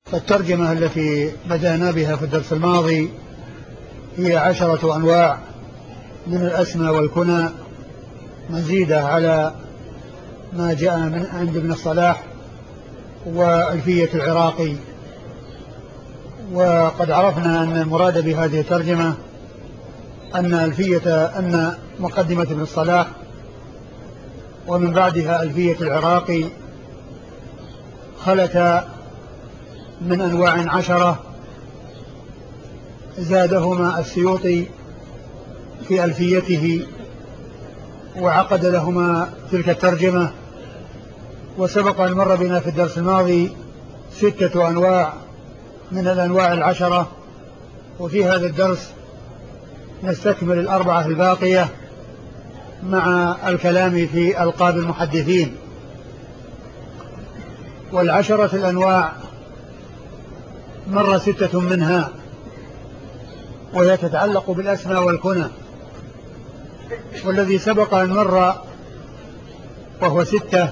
الترجمة التي بدأنا بها في الدرس الماضي هي 10 أنواع من الأسماء والكنى مزيدة على ما جاء من عند ابن الصلاح وألفية العراقي. وقد عرفنا أن المراد بهذه الترجمة أن مقدمة ابن الصلاح ومن بعدها ألفية العراقي خلت من أنواع 10 زادهما السيوطي في ألفيته وعقد لهما تلك الترجمة. وسبق أن مر بنا في الدرس الماضي 6 أنواع من الأنواع 10، وفي هذا الدرس نستكمل 4 الباقية مع الكلام في ألقاب المحدثين. 10 الأنواع مر 6 منها وهي تتعلق بالأسماء والكنى، والذي سبق أن مر وهو 6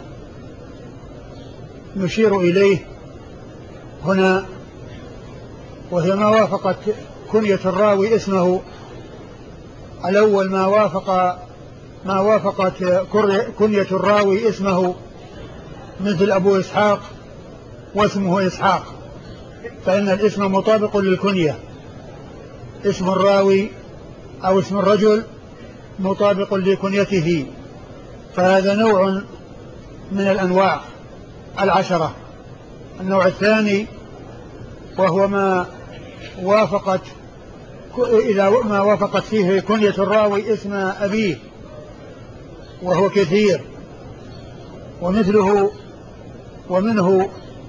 نشير إليه هنا، وهي ما وافقت كنية الراوي اسمه. الأول ما وافقت كنية الراوي اسمه، مثل أبو إسحاق واسمه إسحاق، فإن الاسم مطابق للكنية. اسم الراوي أو اسم الرجل مطابق لكنيته، فهذا نوع من الأنواع 10. النوع الثاني وهو ما وافقت فيه كنية الراوي اسم أبيه، وهو كثير، ومنه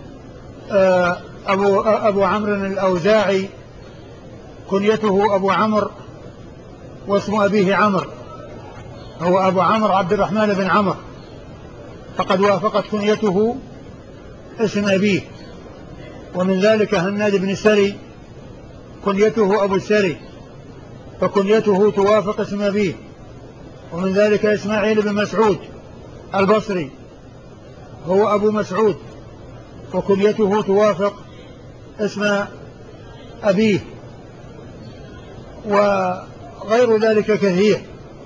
أبو عمرو الأوزاعي كنيته أبو عمرو واسم أبيه عمرو، هو أبو عمرو عبد الرحمن بن عمرو، فقد وافقت كنيته اسم أبيه. ومن ذلك هناد بن السري كنيته أبو السري، فكنيته توافق اسم أبيه. ومن ذلك إسماعيل بن مسعود البصري، هو أبو مسعود، وكنيته توافق اسم أبيه، وغير ذلك كثير.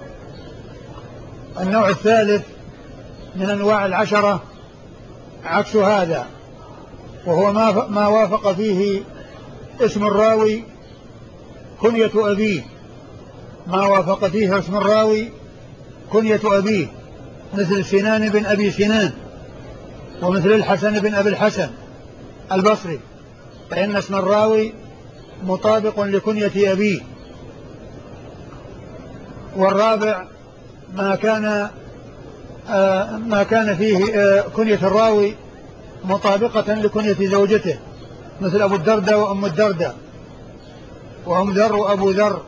النوع الثالث من أنواع 10 عكس هذا، وهو ما وافق فيه اسم الراوي كنية أبيه، ما وافق فيه اسم الراوي كنية أبيه، مثل سنان بن أبي سنان، ومثل الحسن بن أبي الحسن البصري، فإن اسم الراوي مطابق لكنية أبيه. والرابع ما كان فيه كنية الراوي مطابقة لكنية زوجته، مثل أبو الدرداء وأم الدرداء وأم ذر وأبو ذر.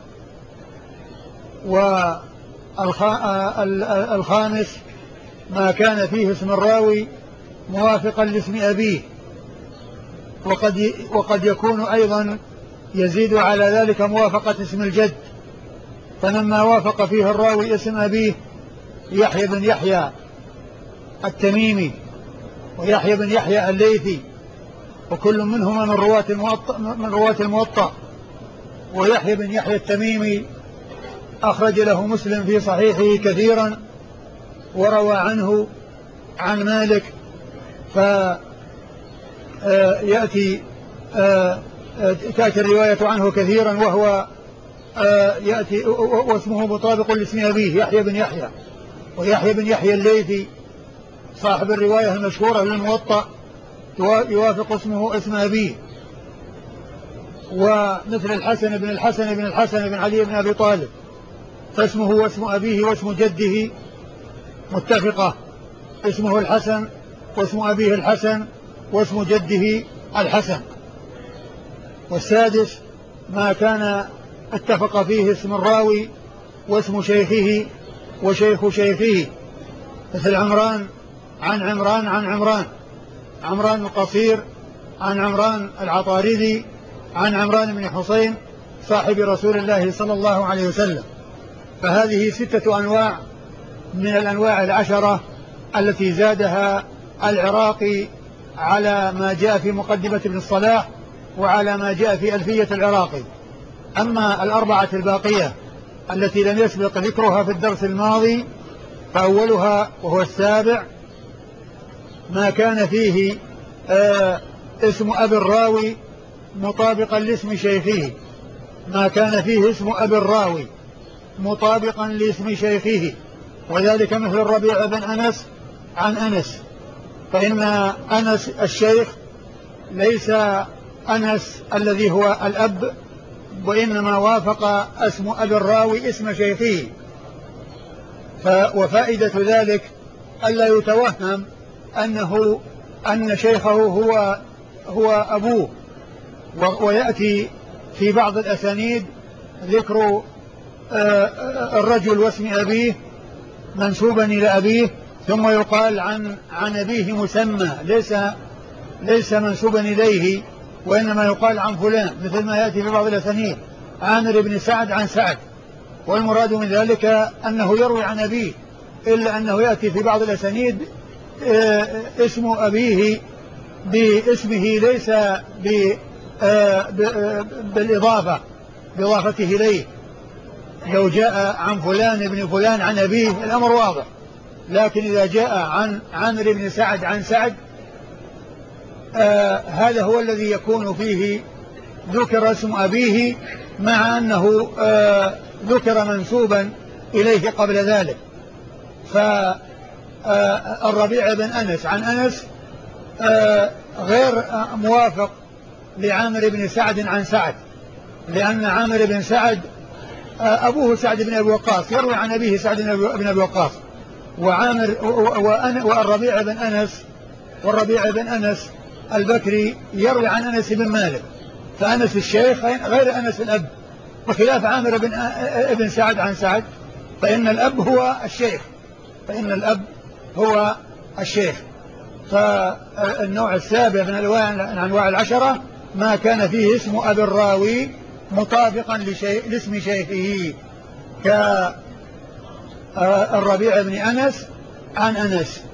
والخامس ما كان فيه اسم الراوي موافقا لاسم أبيه، وقد يكون أيضا يزيد على ذلك موافقة اسم الجد، فلما وافق فيه الراوي اسم أبيه يحيى بن يحيى التميمي ويحيى بن يحيى الليثي، وكل منهما من رواة الموطأ. ويحيى بن يحيى التميمي أخرج له مسلم في صحيحه كثيرا، وروى عنه عن مالك، تأتي الرواية عنه كثيرا، وهو يأتي واسمه مطابق لاسم أبيه يحيى بن يحيى. ويحيى بن يحيى الليثي صاحب الرواية المشهورة للموطأ يوافق اسمه اسم أبيه. ومثل الحسن بن علي بن أبي طالب، فاسمه واسم أبيه واسم جده متفقة، اسمه الحسن واسم أبيه الحسن واسم جده الحسن. والسادس ما كان اتفق فيه اسم الراوي واسم شيخه وشيخ شيخه، مثل عمران عن عمران القصير عن عمران العطاردي عن عمران بن حسين صاحب رسول الله صلى الله عليه وسلم. فهذه 6 أنواع من الأنواع 10 التي زادها العراقي على ما جاء في مقدمة ابن الصلاح وعلى ما جاء في ألفية العراقي. أما الأربعة الباقية التي لم يسبق ذكرها في الدرس الماضي فأولها وهو السابع ما كان فيه اسم أبي الراوي مطابقا لاسم شيخه، ما كان فيه اسم أبي الراوي مطابقا لاسم شيخه، وذلك مثل الربيع بن أنس عن أنس، فإن أنس الشيخ ليس أنس الذي هو الأب، وإنما وافق اسم أبي الراوي اسم شيخه. وفائدة ذلك ألا يتوهم أن شيخه هو أبوه. ويأتي في بعض الأسانيد ذكر الرجل واسم أبيه منسوبا إلى أبيه، ثم يقال عن أبيه مسمى ليس منسوبا إليه، وإنما يقال عن فلان، مثل ما يأتي في بعض الأسانيد عامر بن سعد عن سعد، والمراد من ذلك أنه يروي عن أبيه، إلا أنه يأتي في بعض الأسانيد اسم أبيه باسمه ليس بإضافته إليه. لو جاء عن فلان ابن فلان عن أبيه الأمر واضح، لكن إذا جاء عن عامر بن سعد عن سعد هذا هو الذي يكون فيه ذكر اسم أبيه مع أنه ذكر منسوبا إليه قبل ذلك. فالربيع بن أنس عن أنس غير موافق لعامر بن سعد عن سعد، لأن عامر بن سعد أبوه سعد بن أبي وقاص يروي عن أبيه سعد بن أبي وقاص، والربيع بن أنس البكري يروي عن أنس بن مالك، فأنس الشيخ غير أنس الأب، بخلاف عامر بن سعد عن سعد فإن الأب هو الشيخ. فالنوع السابع من الأنواع العشرة ما كان فيه اسم أبي الراوي مطابقا لاسم شيخه، كالربيع بن أنس عن أنس.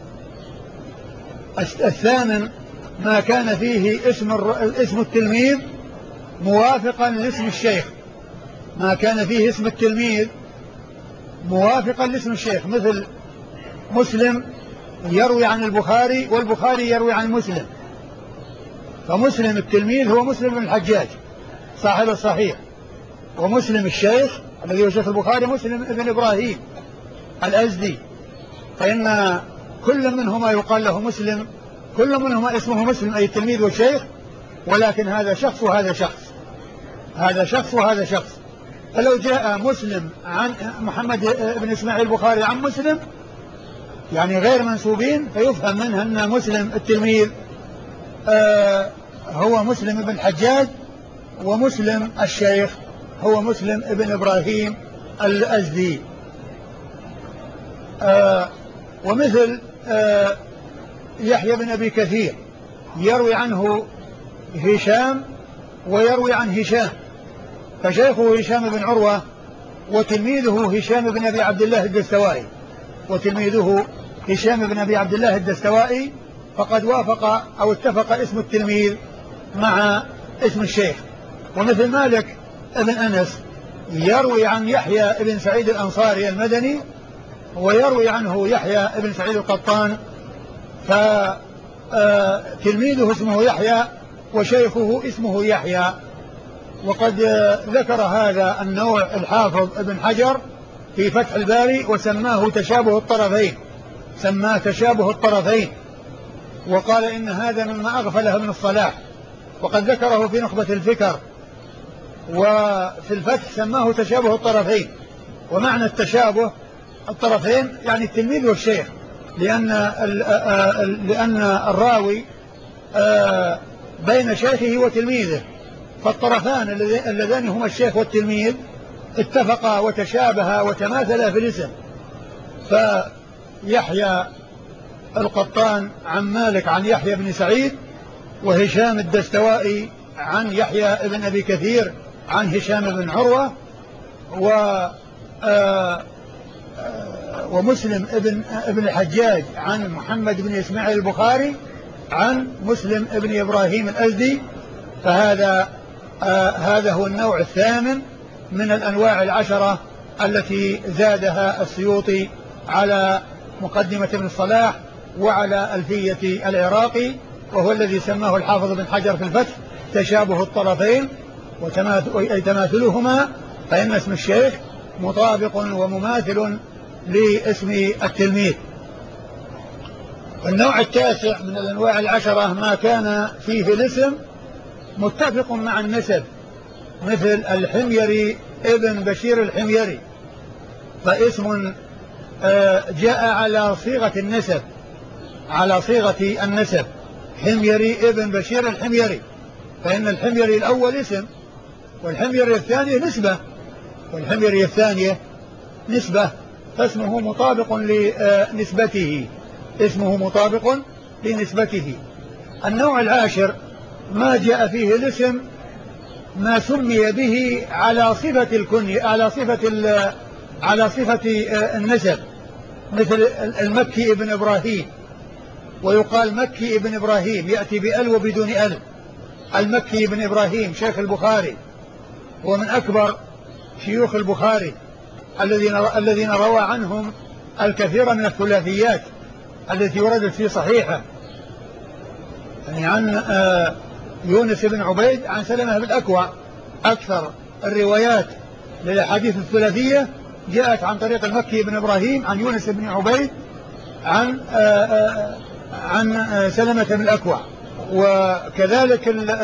الثامن ما كان فيه اسم التلميذ موافقا لاسم الشيخ، ما كان فيه اسم التلميذ موافقا لاسم الشيخ، مثل مسلم يروي عن البخاري والبخاري يروي عن مسلم، فمسلم التلميذ هو مسلم بن الحجاج صاحب الصحيح، ومسلم الشيخ الذي هو شيخ البخاري مسلم بن إبراهيم الأزدي، فإن كل منهما يقال له مسلم، كل منهما اسمه مسلم أي التلميذ والشيخ، ولكن هذا شخص وهذا شخص، هذا شخص وهذا شخص. فلو جاء مسلم عن محمد بن إسماعيل البخاري عن مسلم يعني غير منسوبين، فيفهم منها أن مسلم التلميذ هو مسلم بن الحجاج، ومسلم الشيخ هو مسلم بن إبراهيم الأزدي. ومثل يحيى بن أبي كثير يروي عنه هشام ويروي عن هشام، فشيخه هشام بن عروة وتلميذه هشام بن أبي عبد الله الدستوائي، فقد وافق أو اتفق اسم التلميذ مع اسم الشيخ. ومثل مالك بن أنس يروي عن يحيى بن سعيد الأنصاري المدني، ويروي عنه يحيى بن سعيد القطان، فتلميذه اسمه يحيى وشيخه اسمه يحيى. وقد ذكر هذا النوع الحافظ ابن حجر في فتح الباري وسماه تشابه الطرفين، وقال إن هذا مما أغفله ابن الصلاح، وقد ذكره في نخبة الفكر، وفي الفتح سماه تشابه الطرفين. ومعنى التشابه الطرفين يعني التلميذ والشيخ، لأن الراوي بين شيخه وتلميذه، فالطرفان اللذان هما الشيخ والتلميذ اتفقا وتشابها وتماثلا في الاسم. فيحيى القطان عن مالك عن يحيى بن سعيد، وهشام الدستوائي عن يحيى بن أبي كثير عن هشام بن عروة، ومسلم ابن الحجاج عن محمد بن إسماعيل البخاري عن مسلم ابن إبراهيم الأزدي. فهذا هذا هو النوع الثامن من الأنواع العشرة التي زادها السيوطي على مقدمة ابن الصلاح وعلى ألفية العراقي، وهو الذي سماه الحافظ بن حجر في الفتح تشابه الطرفين أي تماثلهما، فإن اسم الشيخ مطابق ومماثل لاسم التلميذ. النوع التاسع من الأنواع العشرة ما كان فيه الاسم متفق مع النسب، مثل الحميري ابن بشير الحميري، فاسم جاء على صيغة النسب، على صيغة النسب، حميري ابن بشير الحميري، فإن الحميري الأول اسم، والحميري الثاني نسبة، والحميري الثانية نسبة، فاسمه مطابق لنسبته، اسمه مطابق لنسبته. النوع العاشر ما جاء فيه الاسم ما سمي به على صفة الكنية، على صفة النسب، مثل المكي ابن إبراهيم، ويقال مكي ابن إبراهيم يأتي بأل وبدون أل. المكي ابن إبراهيم شيخ البخاري، هو من أكبر شيوخ البخاري الذين روى عنهم الكثير من الثلاثيات التي وردت في صحيحه، يعني عن يونس بن عبيد عن سلمة بن الأكوع. أكثر الروايات للأحاديث الثلاثية جاءت عن طريق المكي بن إبراهيم عن يونس بن عبيد عن سلمة بن الأكوع. وكذلك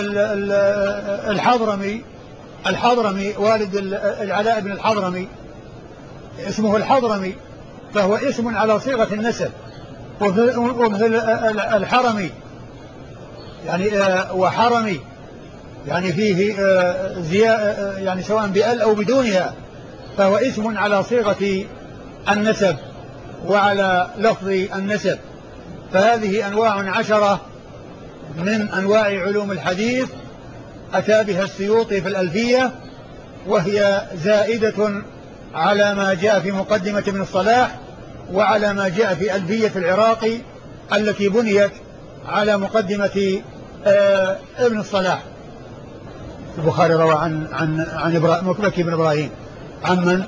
الحضرمي والد العلاء بن الحضرمي اسمه الحضرمي، فهو اسم على صيغة النسب. ومثل الحرمي يعني وحرمي يعني فيه يعني سواء بأل أو بدونها، فهو اسم على صيغة النسب وعلى لفظ النسب. فهذه أنواع عشرة من أنواع علوم الحديث أتى بها السيوطي في الألفية، وهي زائدة على ما جاء في مقدمة ابن الصلاح وعلى ما جاء في ألفية العراقي التي بنيت على مقدمة ابن الصلاح. البخاري روى عن مكي بن إبراهيم عن من؟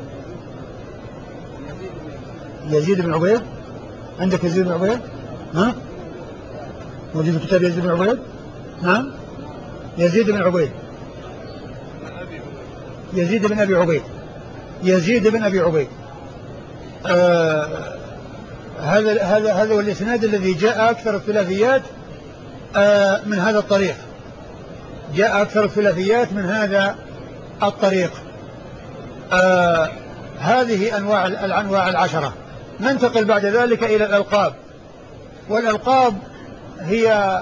يزيد بن عبيد. عندك يزيد بن عبيد؟ ها؟ موجود في كتاب يزيد بن عبيد؟ نعم، يزيد بن عبيد، يزيد بن أبي عبيد، يزيد بن أبي عبيد. هذا هو الإسناد الذي جاء أكثر الثلاثيات من هذا الطريق، جاء أكثر الثلاثيات من هذا الطريق. هذه الأنواع العشرة. ننتقل بعد ذلك إلى الألقاب. والألقاب هي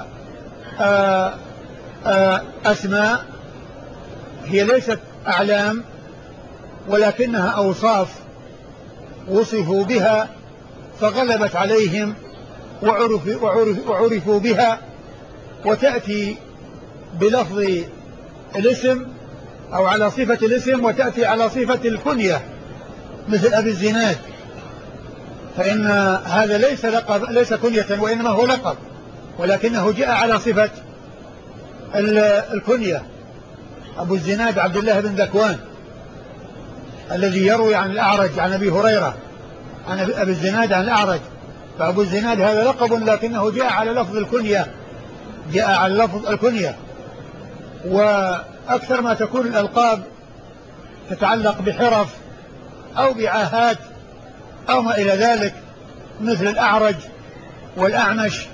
أسماء، هي ليست أعلام ولكنها أوصاف وصفوا بها فغلبت عليهم وعرفوا بها، وتأتي بلفظ الاسم أو على صفة الاسم، وتأتي على صفة الكنية، مثل أبي الزناد، فإن هذا ليس كنية وإنما هو لقب، ولكنه جاء على صفة الكنية. أبو الزناد عبد الله بن ذكوان الذي يروي عن الأعرج عن أبي هريرة عن أبي الزناد عن الأعرج، فأبو الزناد هذا لقب لكنه جاء على لفظ الكنية، جاء على لفظ الكنية. وأكثر ما تكون الألقاب تتعلق بحرف أو بعاهات أو ما إلى ذلك، مثل الأعرج والأعمش،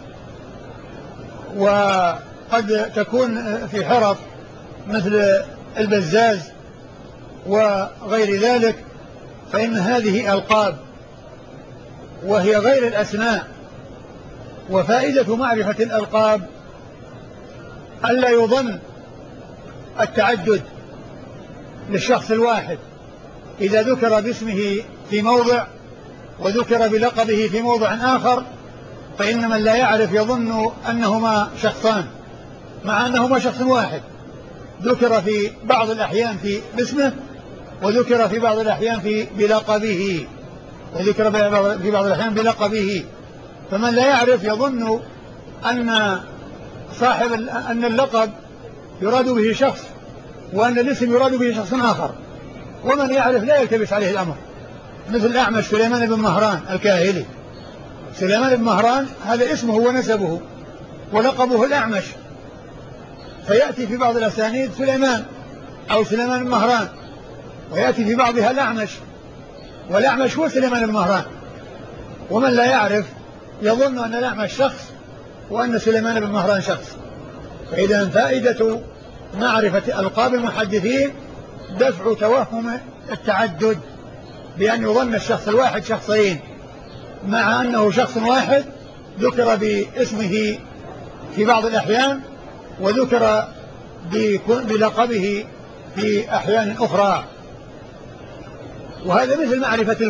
وقد تكون في حرف مثل البزاز وغير ذلك، فإن هذه ألقاب وهي غير الأسماء. وفائدة معرفة الألقاب ألا يظن التعدد للشخص الواحد، إذا ذكر باسمه في موضع وذكر بلقبه في موضع آخر، فإن من لا يعرف يظن أنهما شخصان، مع أنهما شخص واحد، ذكر في بعض الأحيان في باسمه وذكر في بعض الأحيان بلقبه، وذكر في بعض الأحيان بلقبه، فمن لا يعرف يظن أن أن اللقب يراد به شخص وأن الاسم يراد به شخص آخر، ومن يعرف لا يلتبس عليه الأمر، مثل الأعمش سليمان بن مهران الكاهلي. سليمان بن مهران هذا اسمه ونسبه، ولقبه الأعمش، فيأتي في بعض الأسانيد سليمان أو سليمان بن مهران، ويأتي في بعضها الأعمش، والأعمش هو سليمان بن مهران، ومن لا يعرف يظن أن الأعمش شخص وأن سليمان بن مهران شخص. فإذا فائدة معرفة ألقاب المحدثين دفع توهم التعدد، بأن يظن الشخص الواحد شخصين، مع أنه شخص واحد ذكر باسمه في بعض الأحيان وذكر بلقبه في أحيان أخرى. وهذا مثل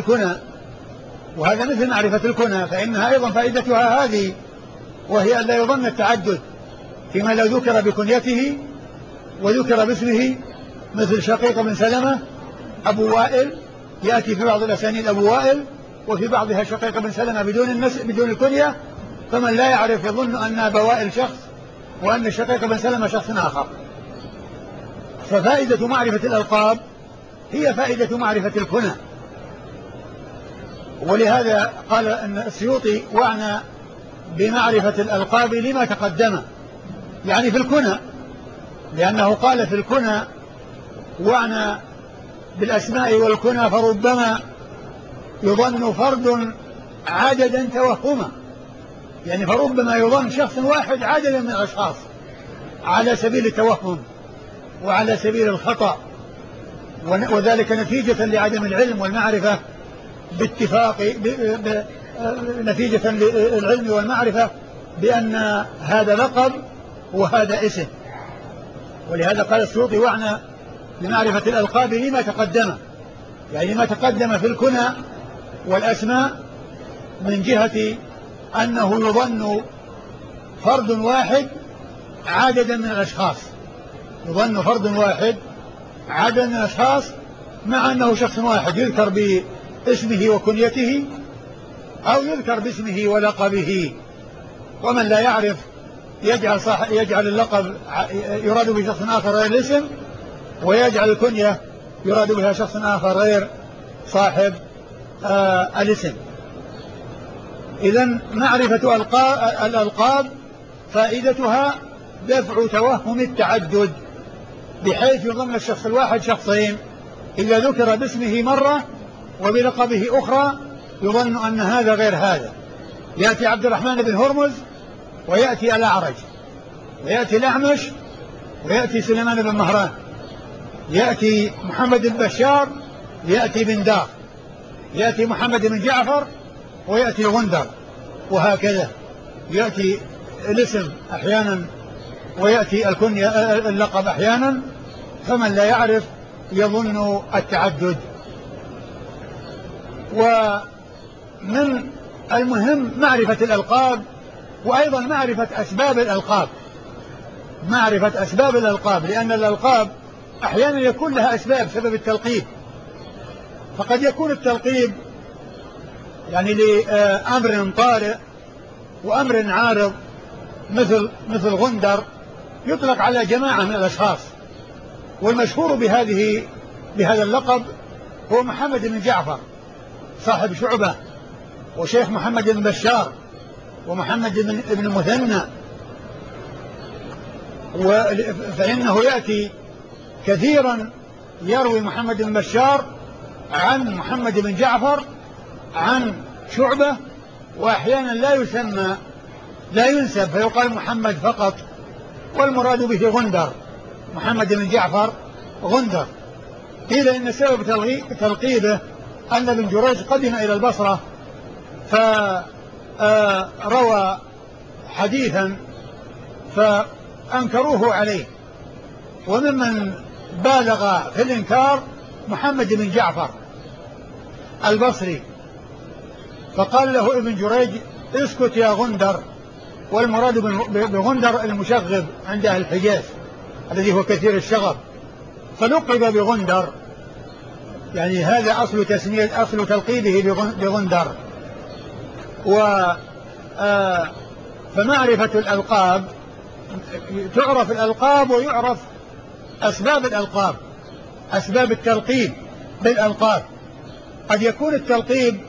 معرفة الكنى، فإنها أيضا فائدتها هذه، وهي أن لا يظن التعدد، فيما لو ذكر بكنيته وذكر باسمه، مثل شقيق بن سلمة أبو وائل، يأتي في بعض الأسانيد أبو وائل وفي بعضها شقيق بن سلمة بدون الكنية، فمن لا يعرف يظن أن أبا وائل شخص وأن شقيق بن سلمة شخص آخر. ففائدة معرفة الألقاب هي فائدة معرفة الكنى. ولهذا قال أن السيوطي وعنى بمعرفة الألقاب لما تقدم، يعني في الكنى، لأنه قال في الكنى وعنى بالأسماء والكنى فربما يظن فرد عددا توهما، يعني فربما يظن شخص واحد عددا من الأشخاص على سبيل التوهم وعلى سبيل الخطأ، وذلك نتيجة لعدم العلم والمعرفة نتيجة للعلم والمعرفة بأن هذا لقب وهذا اسم. ولهذا قال السيوطي وعنى لمعرفة الألقاب لما تقدم، يعني ما تقدم في الكنى والأسماء من جهة أنه يظن فرد واحد عددا من الأشخاص، يظن فرد واحد عددا من الأشخاص، مع أنه شخص واحد يذكر باسمه وكنيته أو يذكر باسمه ولقبه، ومن لا يعرف يجعل اللقب يراد به شخص آخر غير الاسم، ويجعل الكنية يراد بها شخص آخر غير صاحب الاسم. إذن معرفة الألقاب فائدتها دفع توهم التعدد، بحيث يظن الشخص الواحد شخصين، إذا ذكر باسمه مرة وبلقبه أخرى يظن أن هذا غير هذا. يأتي عبد الرحمن بن هرمز ويأتي الأعرج ويأتي الأعمش ويأتي سليمان بن مهران، يأتي محمد بن بشار يأتي بن دار، يأتي محمد بن جعفر ويأتي غندر، وهكذا يأتي الاسم أحيانا ويأتي اللقب أحيانا، فمن لا يعرف يظن التعدد. ومن المهم معرفة الألقاب، وأيضا معرفة أسباب الألقاب، لأن الألقاب أحيانا يكون لها أسباب، سبب التلقيب، فقد يكون التلقيب يعني لأمر طارئ وأمر عارض، مثل غندر يطلق على جماعة من الأشخاص، والمشهور بهذا اللقب هو محمد بن جعفر صاحب شعبة وشيخ محمد بن بشار ومحمد بن مثنى، فإنه يأتي كثيرا يروي محمد بن بشار عن محمد بن جعفر عن شعبة، وأحيانا لا ينسب فيقال محمد فقط، والمراد به غندر، محمد بن جعفر غندر. قيل إن سبب تلقيبه أن ابن جريج قدم إلى البصرة فروى حديثا فأنكروه عليه، وممن بالغ في الإنكار محمد بن جعفر البصري، فقال له ابن جريج اسكت يا غندر، والمراد بغندر المشغب عند أهل الحجاز الذي هو كثير الشغب، فلقب بغندر، يعني هذا أصل تلقيبه بغندر. فمعرفة الألقاب، تعرف الألقاب ويعرف أسباب الألقاب، أسباب التلقيب بالألقاب. قد يكون التلقيب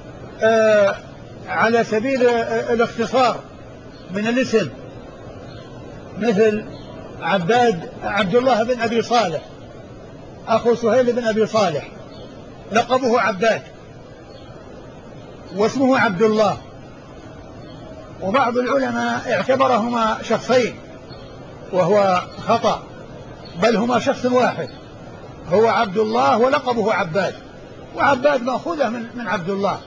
على سبيل الاختصار من الاسم، مثل عبد الله بن أبي صالح أخو سهيل بن أبي صالح، لقبه عباد واسمه عبد الله. وبعض العلماء اعتبرهما شخصين وهو خطأ، بل هما شخص واحد، هو عبد الله ولقبه عباد، وعباد مأخوذة من عبد الله،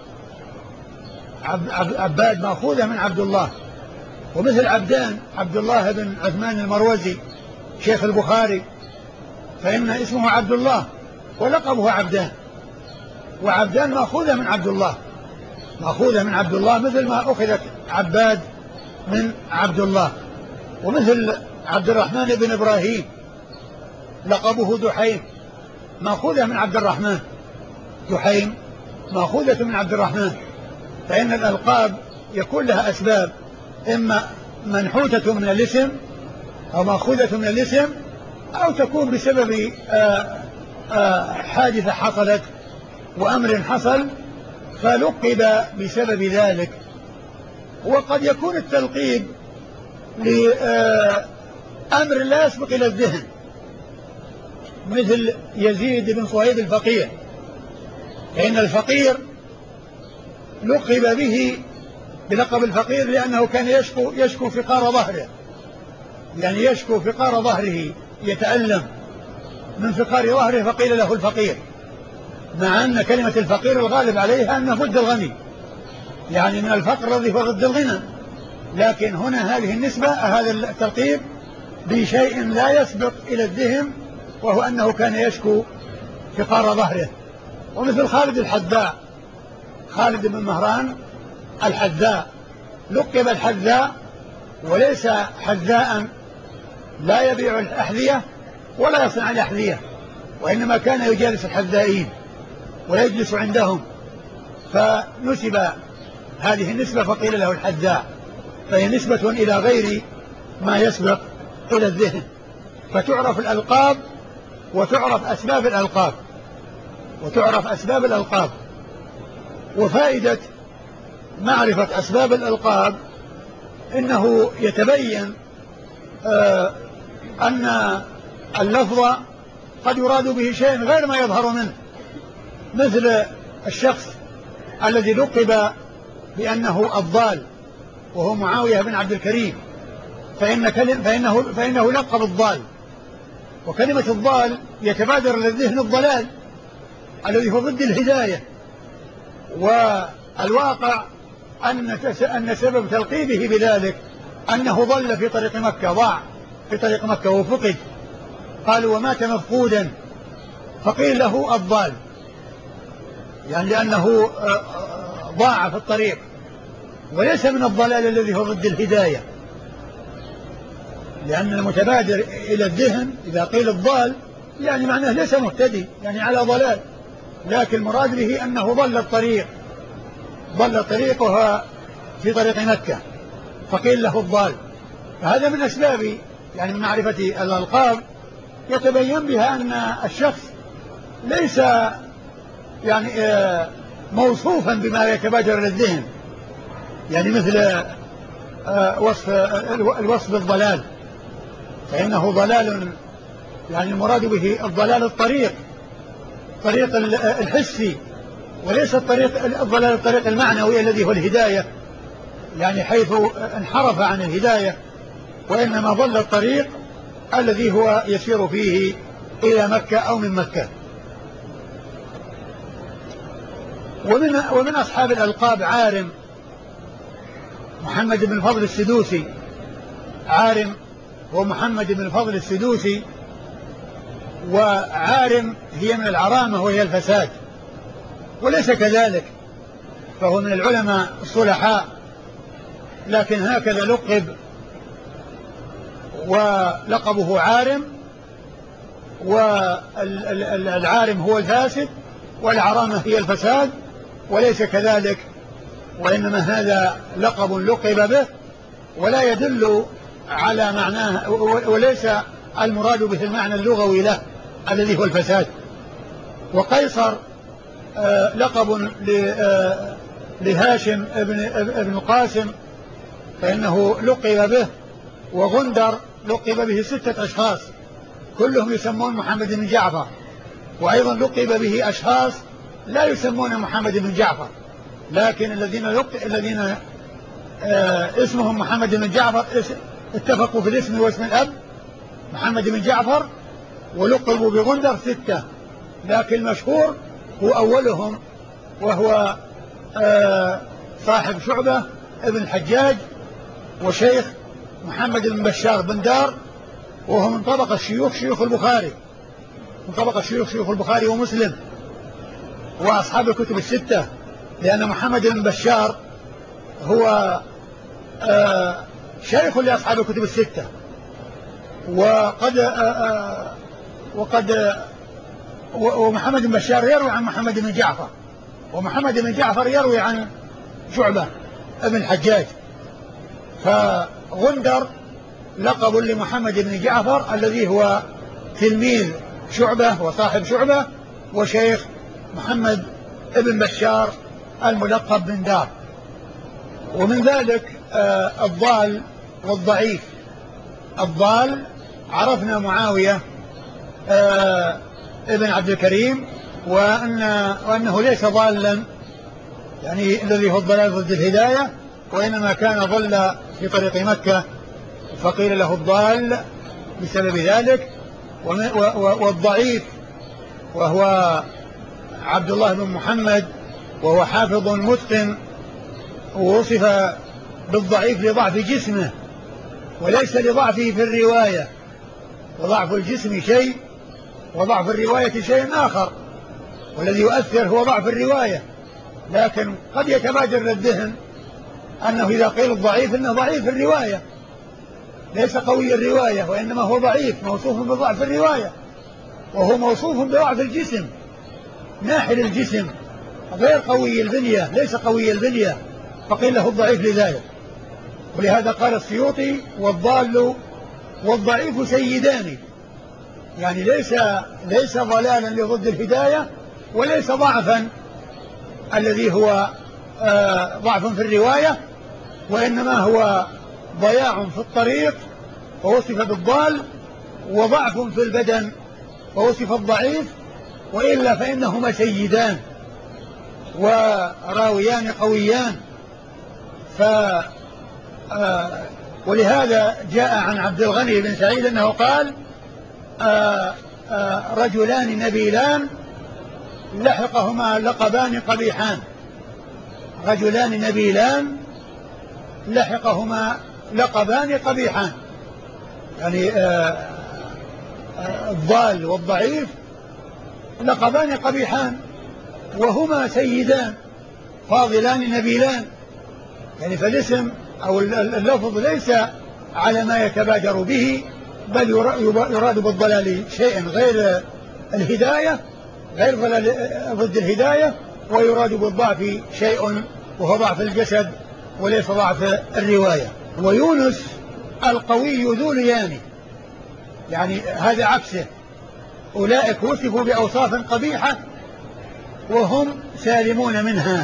عباد مأخوذة من عبد الله. ومثل عبدان، عبد الله بن عثمان المروزي شيخ البخاري، فإن اسمه عبد الله ولقبه عبدان، وعبدان مأخوذة من عبد الله، مأخوذة من عبد الله مثل ما أخذت عباد من عبد الله. ومثل عبد الرحمن بن إبراهيم لقبه دحيم، مأخوذة من عبد الرحمن، دحيم مأخوذة من عبد الرحمن. فإن الألقاب يكون لها أسباب، إما منحوتة من الاسم أو مأخوذة من الاسم، أو تكون بسبب حادثة حصلت وأمر حصل فلقب بسبب ذلك. وقد يكون التلقيب لأمر لا يسبق إلى الذهن، مثل يزيد بن صهيب الفقير، فإن الفقير لقب به بلقب الفقير لأنه كان يشكو فقار ظهره، يعني يشكو فقار ظهره، يتألم من فقار ظهره فقيل له الفقير، مع أن كلمة الفقير الغالب عليها أنه ضد الغني، يعني من الفقر الذي هو ضد الغنى، لكن هنا هذه النسبة، هذا التلقيب بشيء لا يسبق إلى الذهن، وهو أنه كان يشكو فقار ظهره. ومثل خالد الحذاء، خالد بن مهران الحذاء، لقب الحذاء وليس حذاء لا يبيع الأحذية ولا يصنع الأحذية، وإنما كان يجالس الحذائين ويجلس عندهم، فنسب هذه النسبة فقيل له الحذاء، فهي نسبة إلى غير ما يسبق إلى الذهن. فتعرف الألقاب وتعرف أسباب الألقاب، وتعرف أسباب الألقاب. وفائدة معرفة أسباب الألقاب إنه يتبين أن اللفظ قد يراد به شيء غير ما يظهر منه، مثل الشخص الذي لقب بأنه الضال وهو معاوية بن عبد الكريم، فإنه لقب الضال، وكلمة الضال يتبادر للذهن الضلال الذي هو ضد الهداية، والواقع أن سبب تلقيبه بذلك أنه ضل في طريق مكة، ضاع في طريق مكة وفقد، قالوا ومات مفقودا، فقيل له الضال، يعني لأنه ضاع في الطريق، وليس من الضلال الذي هو ضد الهداية، لأن المتبادر إلى الذهن إذا قيل الضال يعني معناه ليس مهتدي، يعني على ضلال، لكن المراد به أنه ضل الطريق، ضل الطريق وهو في طريق مكة، فقيل له الضال. فهذا من أسباب يعني من معرفة الألقاب يتبين بها أن الشخص ليس يعني موصوفا بما يتبادر للذهن، يعني مثل الوصف بالضلال، فإنه ضلال يعني المراد به الضلال الطريق الحسي، وليس الضلال الطريق المعنوي الذي هو الهداية، يعني حيث انحرف عن الهداية، وإنما ضل الطريق الذي هو يسير فيه إلى مكة أو من مكة. ومن أصحاب الألقاب عارم محمد بن الفضل السدوسي، عارم هو محمد بن الفضل السدوسي، وعارم هي من العرامة وهي الفساد، وليس كذلك، فهو من العلماء الصلحاء، لكن هكذا لقب، ولقبه عارم، والعارم هو الفاسد والعرامة هي الفساد، وليس كذلك، وإنما هذا لقب لقب به ولا يدل على معناه، وليس المراد به المعنى اللغوي له الذي هو الفساد. وقيصر لقب لهاشم ابن قاسم فإنه لقب به، وغندر لقب به 6 أشخاص كلهم يسمون محمد بن جعفر، وأيضا لقب به أشخاص لا يسمون محمد بن جعفر، لكن الذين اسمهم محمد بن جعفر اتفقوا في الاسم واسم الأب محمد بن جعفر، ولقبوا بغندر 6، لكن المشهور هو أولهم وهو صاحب شعبة ابن الحجاج وشيخ محمد بن بشار بن دار، وهو من طبقة شيوخ البخاري، من طبقة شيوخ البخاري ومسلم وأصحاب الكتب ال6، لأن محمد بن بشار هو شيخ لأصحاب الكتب ال6، ومحمد بن بشار يروي عن محمد بن جعفر، ومحمد بن جعفر يروي عن شعبة ابن الحجاج. فغندر لقب لمحمد بن جعفر الذي هو تلميذ شعبة وصاحب شعبة وشيخ محمد ابن بشار الملقب بن دار. ومن ذلك الضال والضعيف. الضال عرفنا معاوية ابن عبد الكريم وأنه ليس ضالا يعني الذي هو الضلال ضد الهداية، وإنما كان ضل في طريق مكة فقيل له الضال بسبب ذلك. والضعيف وهو عبد الله بن محمد وهو حافظ متقن، ووصف بالضعيف لضعف جسمه وليس لضعفه في الرواية، وضعف الجسم شيء وضعف الرواية شيء آخر، والذي يؤثر هو ضعف الرواية، لكن قد يتبادر للذهن أنه إذا قيل الضعيف أنه ضعيف الرواية ليس قوي الرواية، وإنما هو ضعيف موصوف بضعف الرواية، وهو موصوف بضعف الجسم، ناحل الجسم غير قوي البنية، ليس قوي البنية، فقيل له الضعيف لذلك. ولهذا قال السيوطي والضال والضعيف سيدان، يعني ليس ضلالا لضد الهداية، وليس ضعفا الذي هو ضعف في الرواية، وإنما هو ضياع في الطريق ووصف بالضال، وضعف في البدن ووصف الضعيف، وإلا فإنهما سيدان وراويان قويان. ولهذا جاء عن عبد الغني بن سعيد أنه قال رجلان نبيلان لحقهما لقبان قبيحان، رجلان نبيلان لحقهما لقبان قبيحان، يعني الضال والضعيف لقبان قبيحان، وهما سيدان فاضلان نبيلان، يعني فالاسم أو اللفظ ليس على ما يتبادر به، بل يراد بالضلال شيء غير الهداية، غير ضد الهداية، ويراد بالضعف شيء وهو ضعف الجسد وليس ضعف الرواية. ويونس القوي ذو ليان، يعني هذا عكسه، أولئك وصفوا بأوصاف قبيحة وهم سالمون منها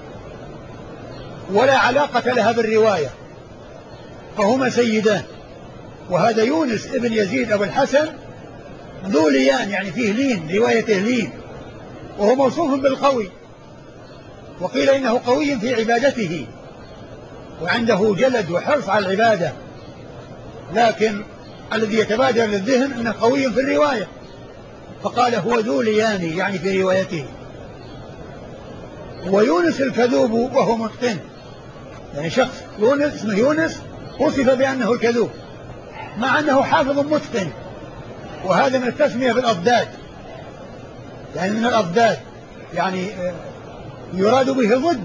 ولا علاقة لها بالرواية، فهما سيدان. وهذا يونس ابن يزيد أبو الحسن ذو ليان، يعني فيه لين، روايته لين، وهو موصوف بالقوي، وقيل إنه قوي في عبادته وعنده جلد وحرص على العبادة، لكن الذي يتبادر للذهن أنه قوي في الرواية، فقال هو ذو ليان يعني في روايته. ويونس الكذوب وهو متقن، يعني شخص يونس اسمه يونس وصف بأنه الكذوب مع أنه حافظ متقن، وهذا من التسمية بالأضداد، يعني من الأضداد، يعني يراد به ضد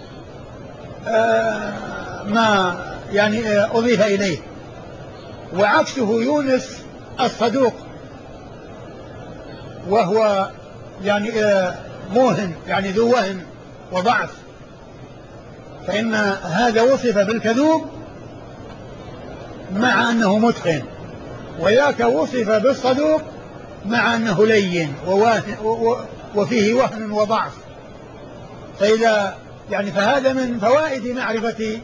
ما يعني أضيف إليه. وعكسه يونس الصدوق، وهو يعني موهن، يعني ذو وهن وضعف، فإن هذا وصف بالكذوب مع أنه متقن، وذاك وصف بالصدوق مع أنه لين وفيه وهن وضعف. فإذا يعني فهذا من فوائد معرفة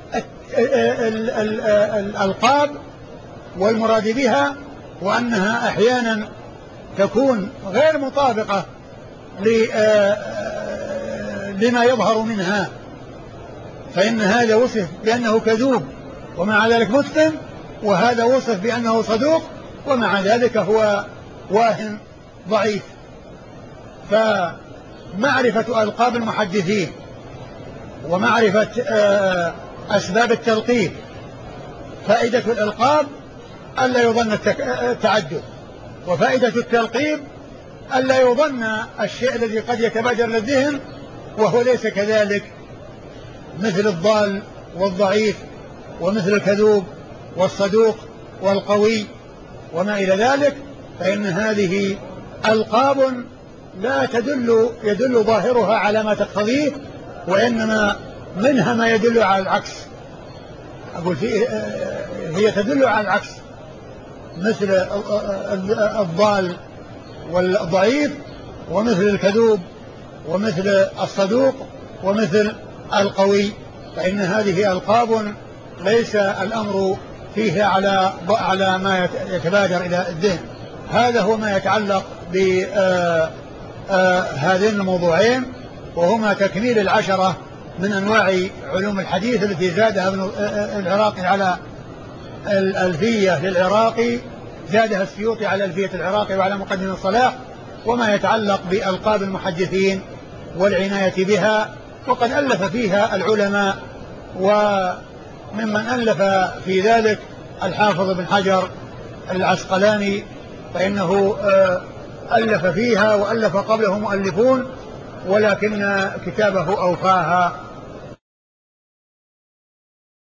الألقاب والمراد بها، وأنها أحيانا تكون غير مطابقة لما يظهر منها، فإن هذا وصف بأنه كذوب ومع ذلك متقن، وهذا وصف بأنه صدوق ومع ذلك هو واهن ضعيف. فمعرفة ألقاب المحدثين ومعرفة أسباب التلقيب، فائدة الألقاب ألا يظن التعدد، وفائدة التلقيب ألا يظن الشيء الذي قد يتبادر للذهن وهو ليس كذلك، مثل الضال والضعيف ومثل الكذوب والصدوق والقوي وما إلى ذلك. فإن هذه ألقاب لا يدل ظاهرها على ما تقتضيه، وإنما منها ما يدل على العكس. أقول هي تدل على العكس، مثل الضال والضعيف ومثل الكذوب ومثل الصدوق ومثل القوي، فإن هذه ألقاب ليس الأمر فيها على ما يتبادر إلى الذهن. هذا هو ما يتعلق بهذين الموضوعين، وهما تكميل 10 من أنواع علوم الحديث التي زادها ابن العراقي على الألفية للعراقي، زادها السيوطي على ألفية العراقي وعلى مقدمة الصلاح، وما يتعلق بألقاب المحدثين والعناية بها. وقد ألف فيها العلماء، وممن ألف في ذلك الحافظ بن حجر العسقلاني، فإنه ألف فيها وألف قبله مؤلفون، ولكن كتابه أوفاها